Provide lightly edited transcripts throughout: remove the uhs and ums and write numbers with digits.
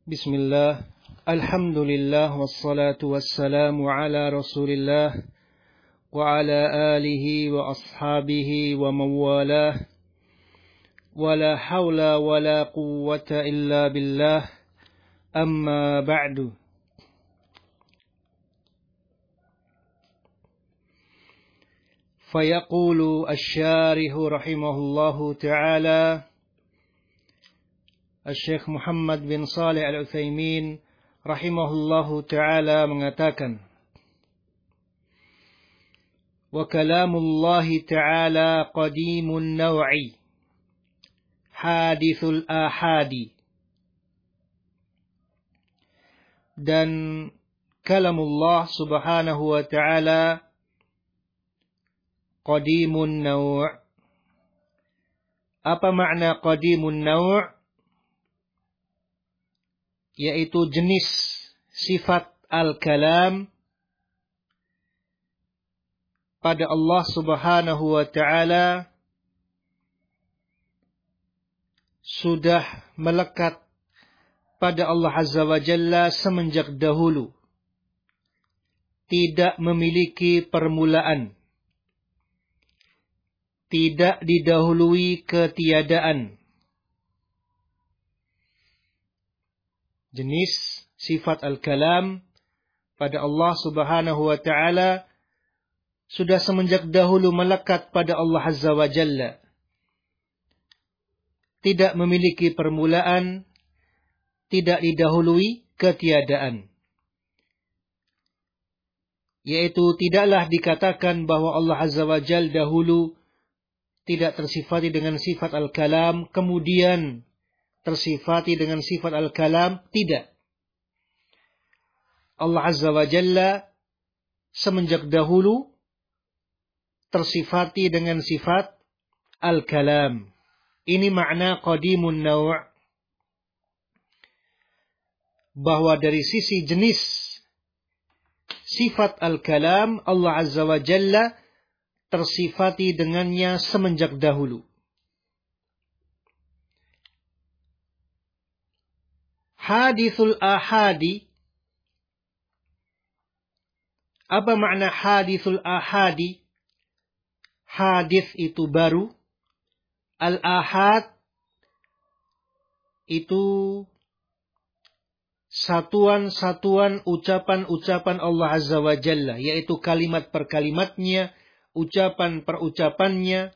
Bismillah, alhamdulillah, wassalatu wassalamu ala rasulillah, wa ala alihi wa ashabihi wa mawalah, wa la hawla wa la quwwata illa billah, amma ba'du. Fayaqulu asy-syarihu rahimahullahu ta'ala, Syekh Muhammad bin Shalih Al-Utsaimin rahimahullahu ta'ala mengatakan, wa kalamullahi ta'ala qadimun naw'i hadithul ahadi. Dan kalamullah subhanahu wa ta'ala qadimun naw'. Apa makna qadimun naw'? Yaitu jenis sifat al-kalam pada Allah subhanahu wa ta'ala sudah melekat pada Allah azza wa jalla semenjak dahulu, tidak memiliki permulaan, tidak didahului ketiadaan. Jenis sifat al-kalam pada Allah subhanahu wa ta'ala sudah semenjak dahulu melekat pada Allah azza wa jalla, tidak memiliki permulaan, tidak didahului ketiadaan. Yaitu tidaklah dikatakan bahwa Allah azza wa jalla dahulu tidak tersifati dengan sifat al-kalam, kemudian tersifati dengan sifat al-kalam. Tidak. Allah azza wa jalla semenjak dahulu tersifati dengan sifat al-kalam. Ini makna qadimun naw'. Bahwa dari sisi jenis sifat al-kalam, Allah azza wa jalla tersifati dengannya semenjak dahulu. Hadithul ahadi. Apa makna hadithul ahadi? Hadith itu baru. Al-ahad itu satuan-satuan ucapan-ucapan Allah azza wa jalla, yaitu kalimat per kalimatnya, ucapan per ucapannya.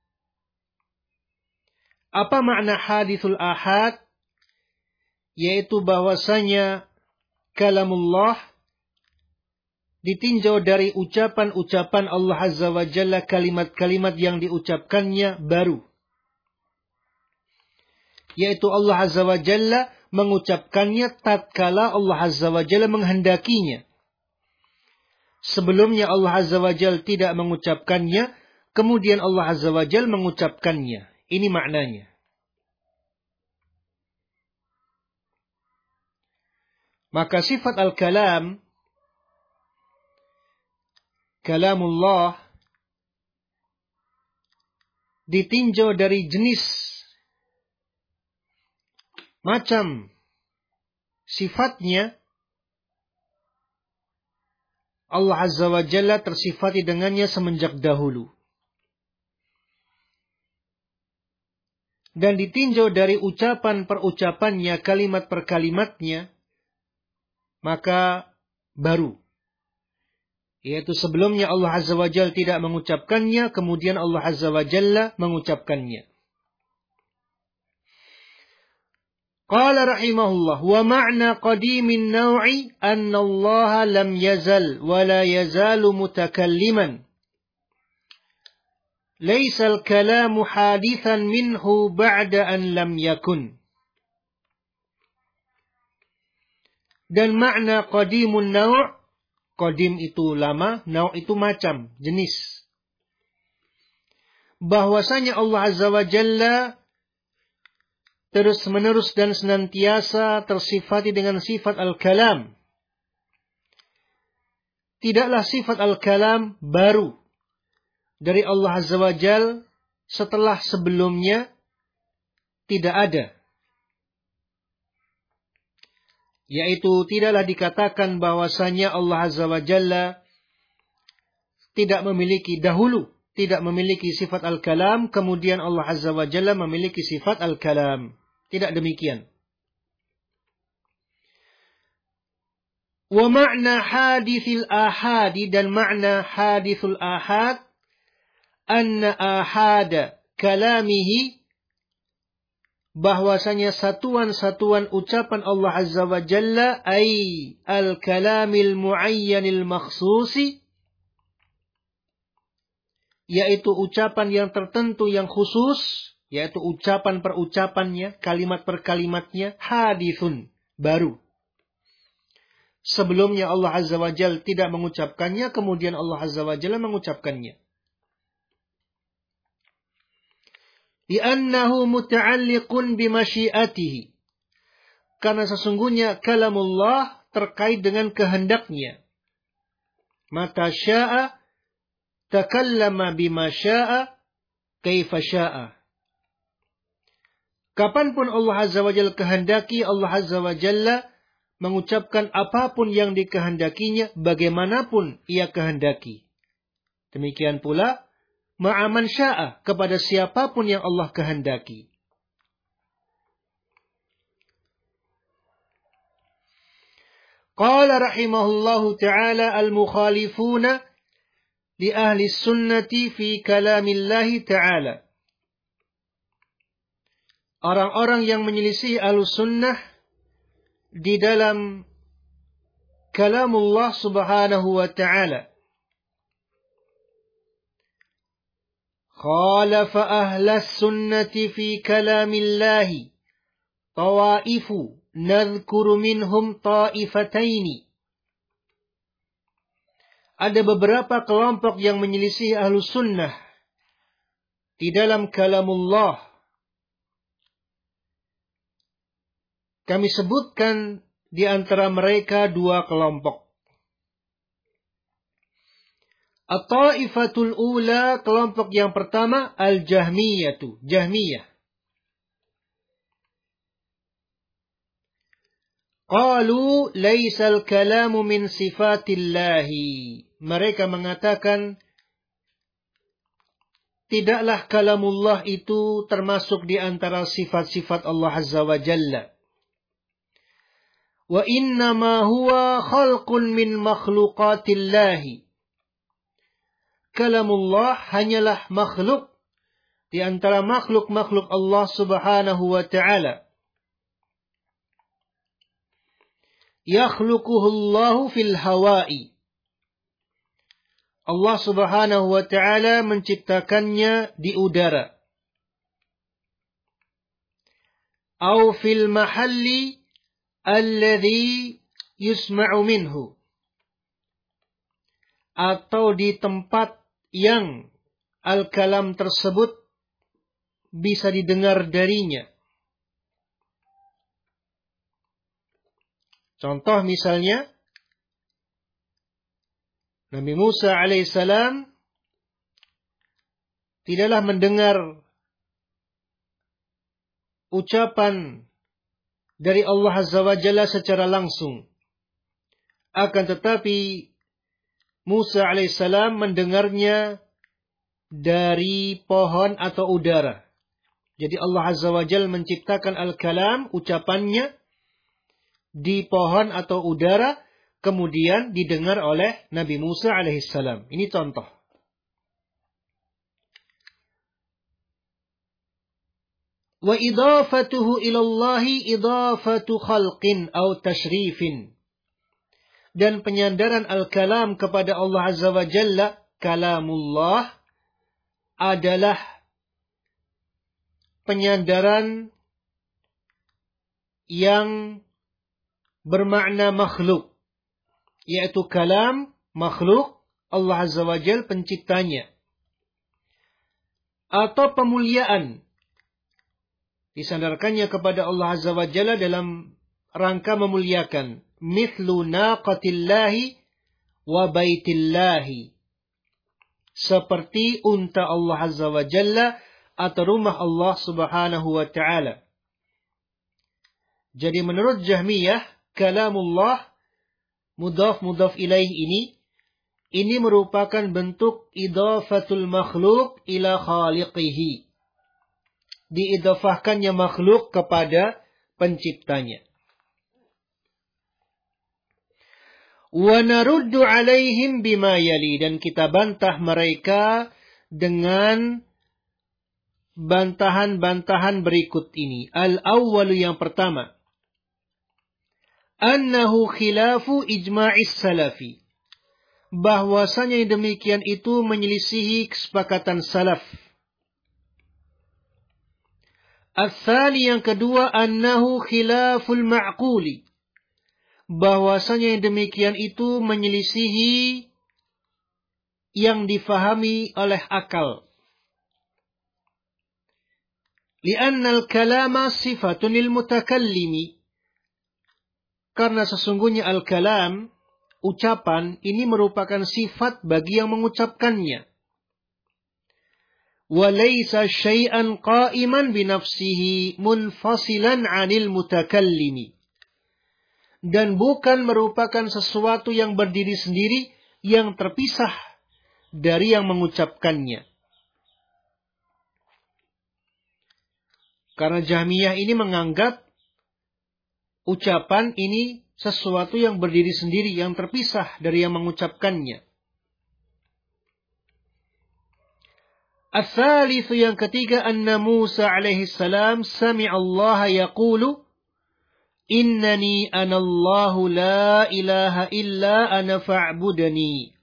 Apa makna hadithul ahad? Yaitu bahwasanya kalamullah ditinjau dari ucapan-ucapan Allah azza wa jalla, kalimat-kalimat yang diucapkannya baru. Yaitu Allah azza wa jalla mengucapkannya tatkala Allah azza wa jalla menghendakinya. Sebelumnya Allah azza wa jalla tidak mengucapkannya, kemudian Allah azza wa jalla mengucapkannya. Ini maknanya. Maka sifat al-kalam, kalamullah, ditinjau dari jenis, macam, sifatnya. Allah azza wa jalla tersifati dengannya semenjak dahulu. Dan ditinjau dari ucapan per ucapannya, kalimat per kalimatnya, maka baru. Yaitu sebelumnya Allah azza wa jalla tidak mengucapkannya, kemudian Allah azza wa jalla mengucapkannya. Qala rahimahullah, wa ma'na qadimin naw'i anna Allah lam yazal wa la yazalu mutakalliman. Laysa al-kalamu hadithan minhu ba'da an lam yakun. Dan makna qadimun naw', qadim itu lama, naw' itu macam, jenis. Bahwasanya Allah azza wa jalla terus menerus dan senantiasa tersifati dengan sifat al-kalam. Tidaklah sifat al-kalam baru dari Allah azza wa jalla setelah sebelumnya tidak ada. Yaitu tidaklah dikatakan bahwasanya Allah Azza wa Jalla tidak memiliki dahulu, tidak memiliki sifat al-kalam, kemudian Allah Azza wa Jalla memiliki sifat al-kalam. Tidak demikian. Wa ma'na hadithil ahadi, dan makna hadithul ahad, anna ahada kalamihi, bahwasanya satuan-satuan ucapan Allah Azza wa Jalla ay al-kalamil muayyanil makhsusi, yaitu ucapan yang tertentu yang khusus, yaitu ucapan per ucapannya, kalimat per kalimatnya, hadithun, baru. Sebelumnya Allah Azza wa Jalla tidak mengucapkannya, kemudian Allah Azza wa Jalla mengucapkannya. Li'annahu muta'alliqun bimasyiatihi. Karena sesungguhnya kalamullah terkait dengan kehendaknya. Mata sya'a takallama bima sya'a kaifa sya'a. Kapanpun Allah Azza wa Jalla kehendaki, Allah Azza wa Jalla mengucapkan apapun yang dikehendakinya, bagaimanapun ia kehendaki. Demikian pula ma'aman sya'a, kepada siapapun yang Allah kehendaki. Qala rahimahullahu ta'ala al-mukhalifuna li ahli sunnati fi kalamillahi ta'ala. Orang-orang yang menyelisih ahlus sunnah di dalam kalamullah subhanahu wa ta'ala. خالف أهل السنة في كلام الله طوائف نذكر منهم طائفتين. Ada beberapa kelompok yang menyelisih ahlu sunnah di dalam kalamullah. Kami sebutkan di antara mereka dua kelompok. At-ta'ifatul ula, kelompok yang pertama, al-jahmiyatu, jahmiyah. Qalu laisal kalamu min sifatillahi. Mereka mengatakan tidaklah kalamullah itu termasuk di antara sifat-sifat Allah Azza wa Jalla. Wa innama huwa khalqun min makhluqatillahi. Kalamullah hanyalah makhluk di antara makhluk-makhluk Allah Subhanahu wa ta'ala. Yakhluquhullahu fil hawa'i. Allah Subhanahu wa ta'ala menciptakannya di udara. Au fil mahalli alladhi yusma'u minhu. Atau di tempat yang al-kalam tersebut bisa didengar darinya. Contoh misalnya, Nabi Musa alaihissalam tidaklah mendengar ucapan dari Allah Azza wa Jalla secara langsung. Akan tetapi Musa alaihissalam mendengarnya dari pohon atau udara. Jadi Allah Azza wa Jalla menciptakan al-kalam, ucapannya, di pohon atau udara, kemudian didengar oleh Nabi Musa alaihissalam. Ini contoh. Wa idafatuhu ilallahi idafatu khalqin au tashrifin. Dan penyandaran al-kalam kepada Allah Azza wa Jalla, kalamullah, adalah penyandaran yang bermakna makhluk. Yaitu kalam, makhluk, Allah Azza wa Jalla penciptanya. Atau pemuliaan. Disandarkannya kepada Allah Azza wa Jalla dalam rangka memuliakan. Mithlu naqatillahi wa baitillahi. Seperti unta Allah Azza wa Jalla atau rumah Allah Subhanahu wa ta'ala. Jadi menurut Jahmiyah, kalamullah mudhaf ilaih ini merupakan bentuk idhafatul makhluk ila khaliqihi. Diidhafahkannya makhluk kepada penciptanya. Wa naruddu alaihim bima yali, dan kita bantah mereka dengan bantahan-bantahan berikut ini. Al-awwalu, yang pertama, annahu khilafu ijma'is salafi, bahwasanya yang demikian itu menyelisihi kesepakatan salaf. Al-thani, yang kedua, annahu khilaful ma'quli, bahwasanya yang demikian itu menyelisihi yang difahami oleh akal. Li'anna al-kalama sifatun lil mutakallimi, karena sesungguhnya al-kalam, ucapan, ini merupakan sifat bagi yang mengucapkannya. Wa laysa syai'an qa'iman binafsihi munfasilan 'anil mutakallimi, dan bukan merupakan sesuatu yang berdiri sendiri yang terpisah dari yang mengucapkannya. Karena Jahmiyah ini menganggap ucapan ini sesuatu yang berdiri sendiri, yang terpisah dari yang mengucapkannya. Ats-tsalits, yang ketiga, anna Musa alaihi salam sami'a Allah yaqulu innani anallahu la ilaha illa ana fa'budani.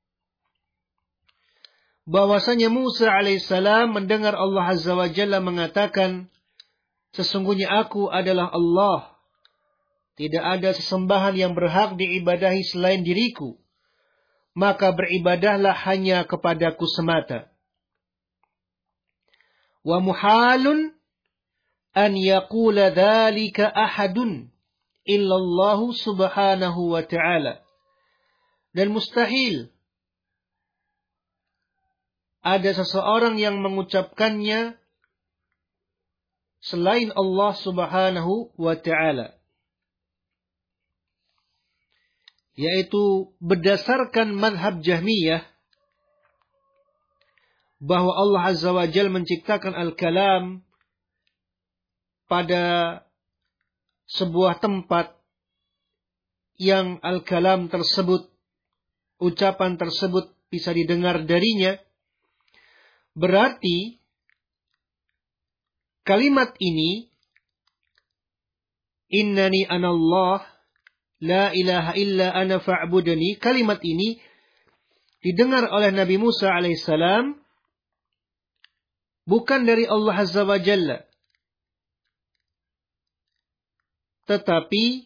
Bahwasanya Musa alaihissalam mendengar Allah azza wa jalla mengatakan, sesungguhnya aku adalah Allah, tidak ada sesembahan yang berhak diibadahi selain diriku, maka beribadahlah hanya kepadaku semata. Wa muhalun an yaqula dzalika ahadun illallahu subhanahu wa ta'ala. Dan mustahil ada seseorang yang mengucapkannya selain Allah subhanahu wa ta'ala. Yaitu berdasarkan madhab Jahmiyah, bahwa Allah azza wa jalla menciptakan al-kalam pada sebuah tempat yang al-kalam tersebut, ucapan tersebut bisa didengar darinya. Berarti kalimat ini, innani anallah la ilaha illa ana fa'budani, kalimat ini didengar oleh Nabi Musa alaihissalam bukan dari Allah azza wa jalla, tetapi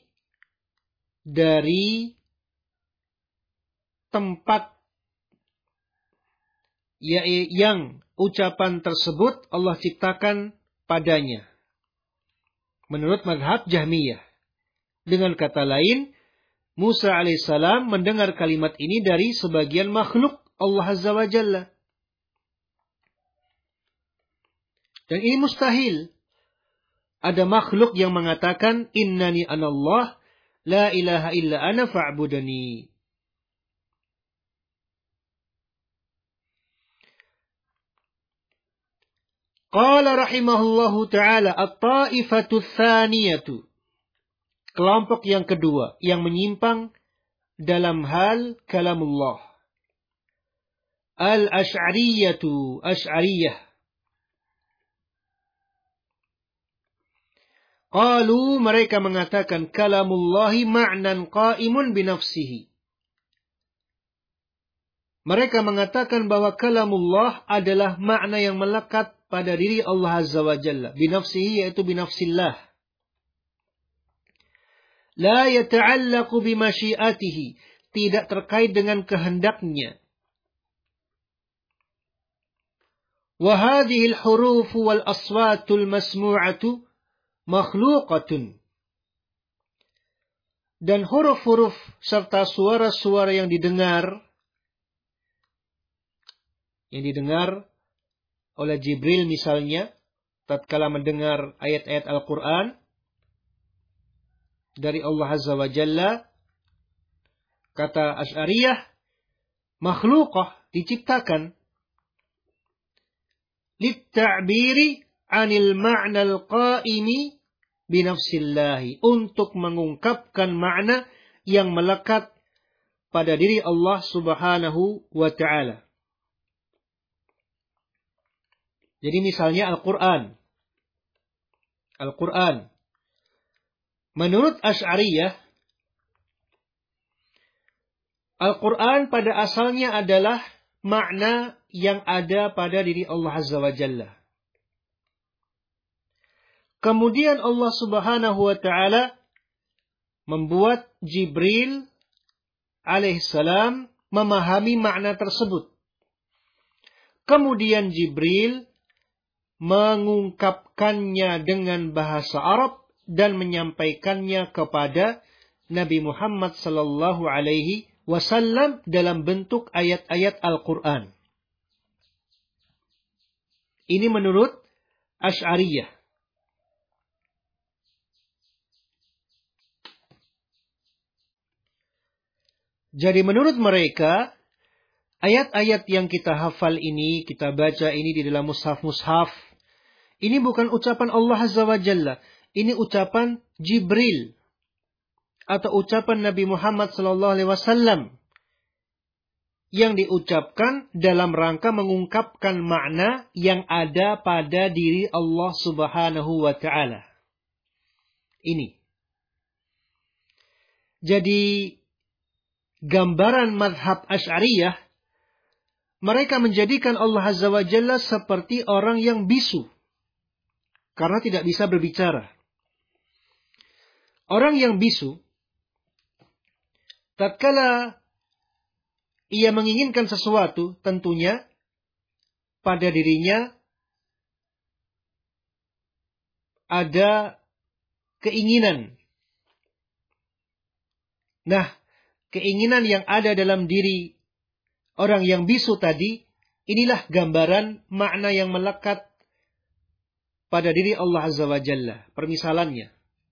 dari tempat yang ucapan tersebut Allah ciptakan padanya. Menurut mazhab Jahmiyah. Dengan kata lain, Musa alaihissalam mendengar kalimat ini dari sebagian makhluk Allah azza wa jalla. Dan ini mustahil ada makhluk yang mengatakan innani anallah la ilaha illa ana fa'budani. Qala rahimahullahu ta'ala at-ta'ifatu tsaniyatu, kelompok yang kedua yang menyimpang dalam hal kalamullah, al-asy'ariyatu, asy'ariyah. Qalu, mereka mengatakan kalamullahi ma'nan qa'imun binafsihi. Mereka mengatakan bahwa kalamullah adalah makna yang melekat pada diri Allah azza wa jalla, binafsihi, yaitu binafsillah. La yata'allaqu bimasyiatihi, tidak terkait dengan kehendaknya. Wa hadhihi al-huruf wal aswatul masmu'atu makhluqatun. Dan huruf-huruf serta suara-suara yang didengar oleh Jibril misalnya tatkala mendengar ayat-ayat Al-Quran, dari Allah Azza wa Jalla. Kata Asy'ariyah, makhluqah, diciptakan. Litta'biri anil ma'nal qa'imi binafsillahi. Untuk mengungkapkan makna yang melekat pada diri Allah Subhanahu wa Ta'ala. Jadi misalnya Al-Quran. Al-Quran. Menurut Asy'ariyah, Al-Quran pada asalnya adalah makna yang ada pada diri Allah Azza wa Jalla. Kemudian Allah Subhanahu wa Ta'ala membuat Jibril alaihissalam memahami makna tersebut. Kemudian Jibril mengungkapkannya dengan bahasa Arab dan menyampaikannya kepada Nabi Muhammad sallallahu alaihi wasallam dalam bentuk ayat-ayat Al-Quran. Ini menurut Asy'ariyah. Jadi menurut mereka, ayat-ayat yang kita hafal ini, kita baca ini di dalam mushaf-mushaf, ini bukan ucapan Allah Azza wa Jalla. Ini ucapan Jibril. Atau ucapan Nabi Muhammad SAW. Yang diucapkan dalam rangka mengungkapkan makna yang ada pada diri Allah Subhanahu wa Ta'ala. Ini. Jadi, gambaran madhab Asy'ariyah, mereka menjadikan Allah Azza wa Jalla seperti orang yang bisu. Karena tidak bisa berbicara. Orang yang bisu, tatkala ia menginginkan sesuatu, tentunya pada dirinya ada keinginan. Nah, keinginan yang ada dalam diri orang yang bisu tadi, inilah gambaran makna yang melekat pada diri Allah Azza wa Jalla. Permisalannya.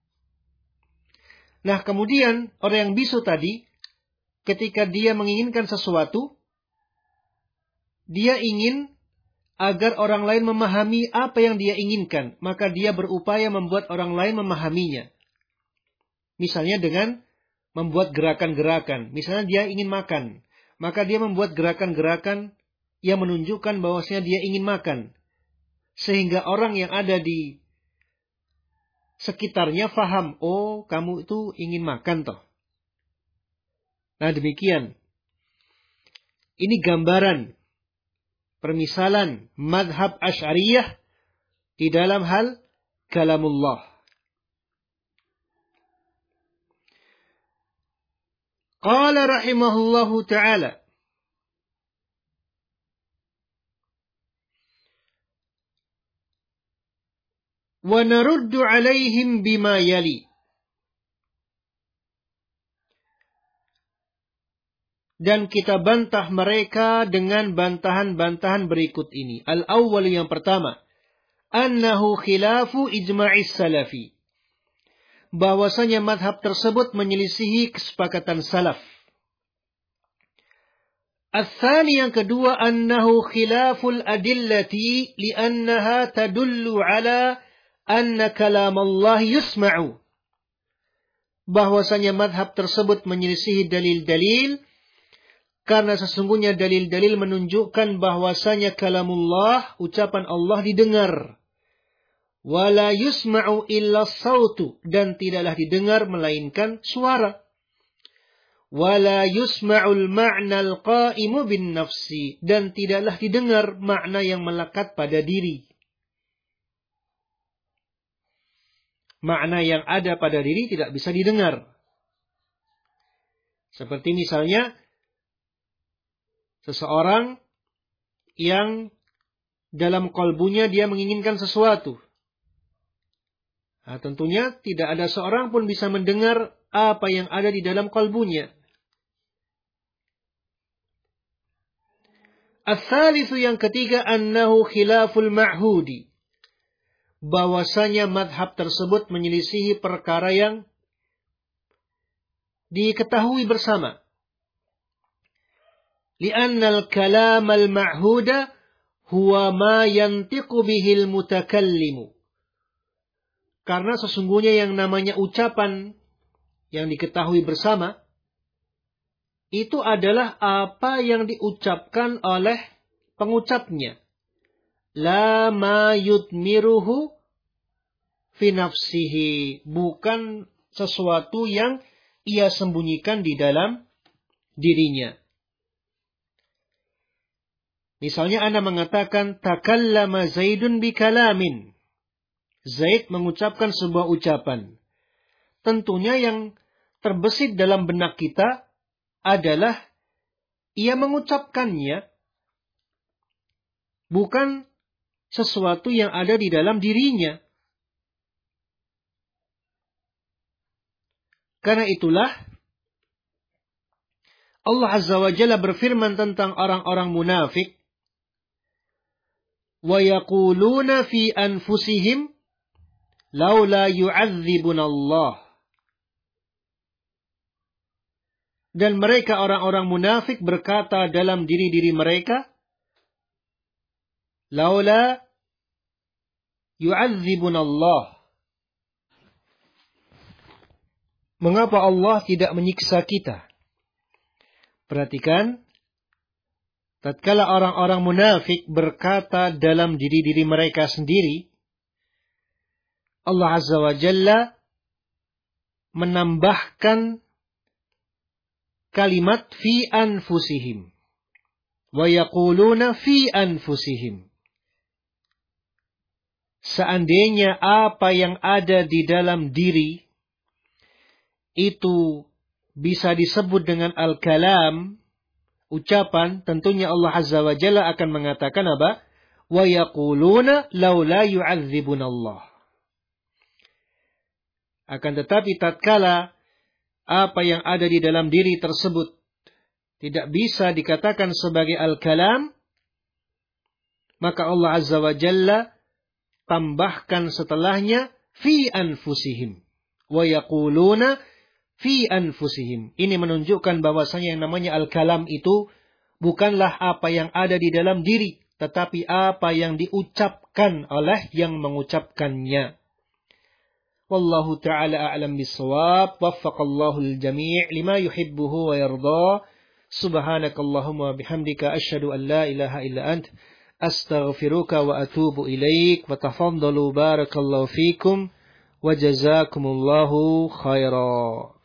Nah, kemudian orang yang bisu tadi, ketika dia menginginkan sesuatu, dia ingin agar orang lain memahami apa yang dia inginkan. Maka dia berupaya membuat orang lain memahaminya. Misalnya dengan membuat gerakan-gerakan. Misalnya dia ingin makan. Maka dia membuat gerakan-gerakan yang menunjukkan bahwasanya dia ingin makan. Sehingga orang yang ada di sekitarnya faham, oh kamu itu ingin makan toh. Nah demikian. Ini gambaran, permisalan madhab Asy'ariyah di dalam hal kalamullah. Qala rahimahullahu ta'ala. Wa naruddu alaihim bima yali. Dan kita bantah mereka dengan bantahan-bantahan berikut ini. Al-awwal yang pertama. Annahu khilafu ijma'is salafi. Bahwasanya madhab tersebut menyelisihi kesepakatan salaf. Al-thani yang kedua. Annahu khilaful adillati li'annaha tadullu ala anna kalam Allah yusma'u. Bahwasanya madhab tersebut menyelisihi dalil-dalil karena sesungguhnya dalil-dalil menunjukkan bahwasanya kalamullah, ucapan Allah didengar. Wala yusma'u illa sautu, dan tidaklah didengar melainkan suara. Wala yusma'ul ma'nal qa'imu bin nafsi, dan tidaklah didengar makna yang melekat pada diri. Makna yang ada pada diri tidak bisa didengar. Seperti misalnya seseorang yang dalam kalbunya dia menginginkan sesuatu. Nah, tentunya tidak ada seorang pun bisa mendengar apa yang ada di dalam kalbunya. Ats-tsalitsu yang ketiga, annahu khilaful ma'hudi. Bahwasanya madhab tersebut menyelisihi perkara yang diketahui bersama. Li'annal kalam al-ma'huda huwa ma yantiqu bihil mutakallimu. Karena sesungguhnya yang namanya ucapan yang diketahui bersama, itu adalah apa yang diucapkan oleh pengucapnya. La ma yudmiruhu fi nafsihi. Bukan sesuatu yang ia sembunyikan di dalam dirinya. Misalnya Anda mengatakan, takallama Zaidun bi kalamin. Zaid mengucapkan sebuah ucapan. Tentunya yang terbesit dalam benak kita adalah ia mengucapkannya, bukan sesuatu yang ada di dalam dirinya. Karena itulah Allah Azza wa Jalla berfirman tentang orang-orang munafik, wa yaquluna fi anfusihim laula yu'adzibuna Allah. Dan mereka orang-orang munafik berkata dalam diri-diri mereka, laula yu'adzibuna Allah. Mengapa Allah tidak menyiksa kita? Perhatikan, tatkala orang-orang munafik berkata dalam diri-diri mereka sendiri, Allah Azza wa Jalla menambahkan kalimat fi anfusihim. Wa yaquluna fi anfusihim. Seandainya apa yang ada di dalam diri itu bisa disebut dengan al-kalam, ucapan, tentunya Allah Azza wa Jalla akan mengatakan apa? Wa yaquluna laula yu'adzibuna Allah. Akan tetapi tatkala apa yang ada di dalam diri tersebut tidak bisa dikatakan sebagai al-kalam, maka Allah Azza wa Jalla tambahkan setelahnya fi anfusihim. Wa yaquluna fi anfusihim. Ini menunjukkan bahwasanya yang namanya al-kalam itu bukanlah apa yang ada di dalam diri, tetapi apa yang diucapkan oleh yang mengucapkannya. Wallahu ta'ala a'lam bis-shawab. Waffaqallahu al-jami' lima yuhibbuhu wa yarda. Subhanakallahumma bihamdika asyhadu an la ilaha illa ant astaghfiruka wa atubu ilaik. Wa tafaddalu barakallahu fikum wa jazakumullahu khairan.